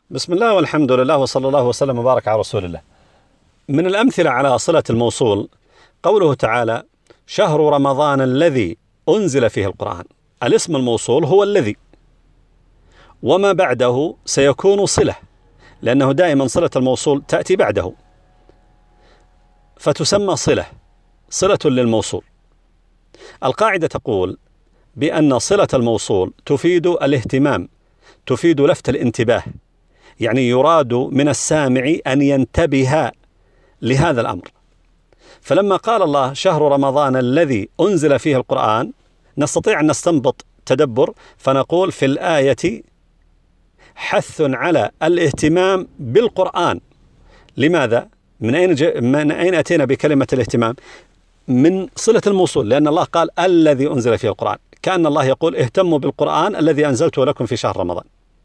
بسم الله والحمد لله وصلى الله وسلم وبارك على رسول الله. من الأمثلة على صلة الموصول قوله تعالى: شهر رمضان الذي أنزل فيه القرآن. الاسم الموصول هو الذي، وما بعده سيكون صلة، لأنه دائما صلة الموصول تأتي بعده فتسمى صلة للموصول. القاعدة تقول بأن صلة الموصول تفيد الاهتمام، تفيد لفت الانتباه، يعني يراد من السامع أن ينتبه لهذا الأمر. فلما قال الله شهر رمضان الذي أنزل فيه القرآن، نستطيع أن نستنبط تدبر فنقول في الآية حث على الاهتمام بالقرآن. لماذا؟ من أين أتينا بكلمة الاهتمام؟ من صلة الموصول، لأن الله قال الذي أنزل فيه القرآن، كأن الله يقول اهتموا بالقرآن الذي أنزلته لكم في شهر رمضان.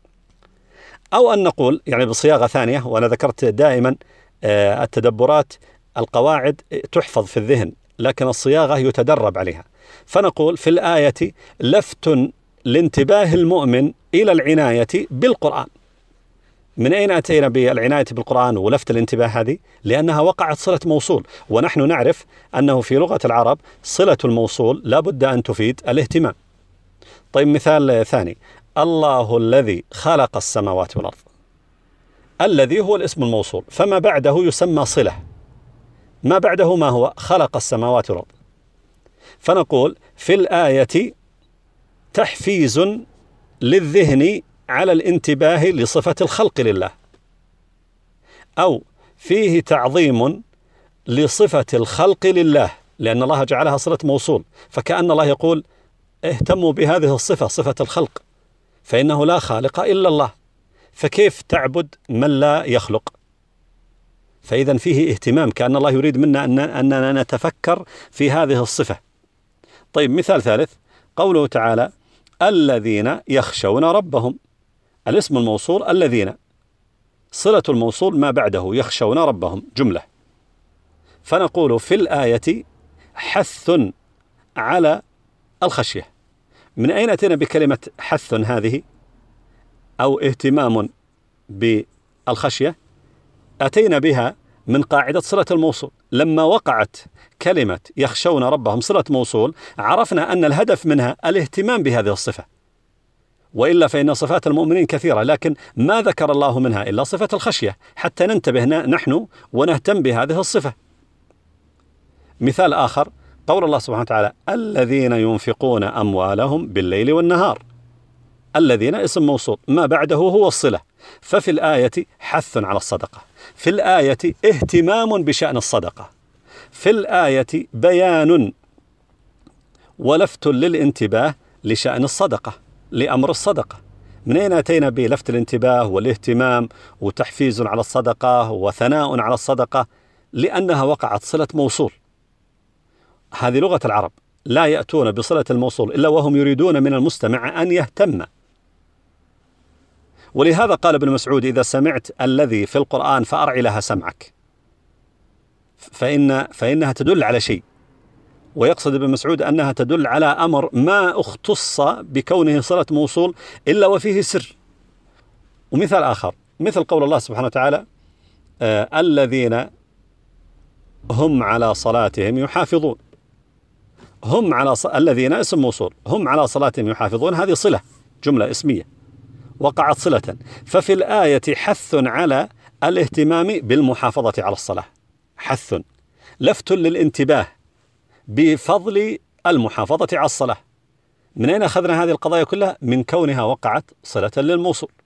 أو أن نقول يعني بصياغة ثانية، وأنا ذكرت دائما التدبرات القواعد تحفظ في الذهن لكن الصياغة يتدرب عليها، فنقول في الآية لفت لانتباه المؤمن إلى العناية بالقرآن. من أين أتينا بالعناية بالقرآن ولفت الانتباه هذه؟ لأنها وقعت صلة موصول، ونحن نعرف أنه في لغة العرب صلة الموصول لا بد أن تفيد الاهتمام. طيب مثال ثاني: الله الذي خلق السماوات والأرض. الذي هو الاسم الموصول، فما بعده يسمى صلة. ما بعده ما هو؟ خلق السماوات والأرض. فنقول في الآية تحفيز للذهن على الانتباه لصفة الخلق لله، أو فيه تعظيم لصفة الخلق لله، لأن الله جعلها صلة موصول، فكأن الله يقول اهتموا بهذه الصفة، صفة الخلق، فإنه لا خالق إلا الله، فكيف تعبد من لا يخلق؟ فإذا فيه اهتمام، كأن الله يريد منا أننا نتفكر في هذه الصفة. طيب مثال ثالث: قوله تعالى الذين يخشون ربهم. الاسم الموصول الذين، صلة الموصول ما بعده يخشون ربهم جملة، فنقول في الآية حث على الخشية. من أين أتينا بكلمة حث هذه أو اهتمام بالخشية؟ أتينا بها من قاعدة صلة الموصول. لما وقعت كلمة يخشون ربهم صلة موصول عرفنا أن الهدف منها الاهتمام بهذه الصفة، وإلا فإن صفات المؤمنين كثيرة، لكن ما ذكر الله منها إلا صفة الخشية حتى ننتبه نحن ونهتم بهذه الصفة. مثال آخر: قول الله سبحانه وتعالى الذين ينفقون أموالهم بالليل والنهار. الذين اسم موصول، ما بعده هو الصلة، ففي الآية حث على الصدقة، في الآية اهتمام بشأن الصدقة، في الآية بيان ولفت للانتباه لشأن الصدقة، لأمر الصدقة. من أين أتينا بلفت الانتباه والاهتمام وتحفيز على الصدقة وثناء على الصدقة؟ لأنها وقعت صلة موصول. هذه لغة العرب، لا يأتون بصلة الموصول إلا وهم يريدون من المستمع أن يهتم. ولهذا قال ابن مسعود: إذا سمعت الذي في القرآن فأرع لها سمعك، فإنها تدل على شيء. ويقصد ابن مسعود أنها تدل على أمر ما اختص بكونه صلة موصول إلا وفيه سر. ومثال آخر مثل قول الله سبحانه وتعالى الذين هم على صلاتهم يحافظون. الذين اسم موصول، هم على صلاتهم يحافظون، هذه صلة، جملة اسمية وقعت صلة، ففي الآية حث على الاهتمام بالمحافظة على الصلاة، حث لفت للانتباه بفضل المحافظة على الصلاة. من أين أخذنا هذه القضايا كلها؟ من كونها وقعت صلة للموصول.